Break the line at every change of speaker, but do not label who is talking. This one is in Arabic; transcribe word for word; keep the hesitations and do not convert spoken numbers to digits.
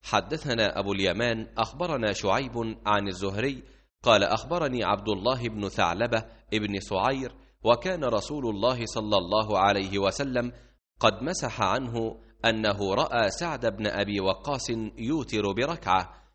حدثنا أبو اليمان أخبرنا شعيب عن الزهري قال أخبرني عبد الله بن ثعلبة ابن سعير وكان رسول الله صلى الله عليه وسلم قد مسح عنه أنه رأى سعد بن أبي وقاص يوتر بركعة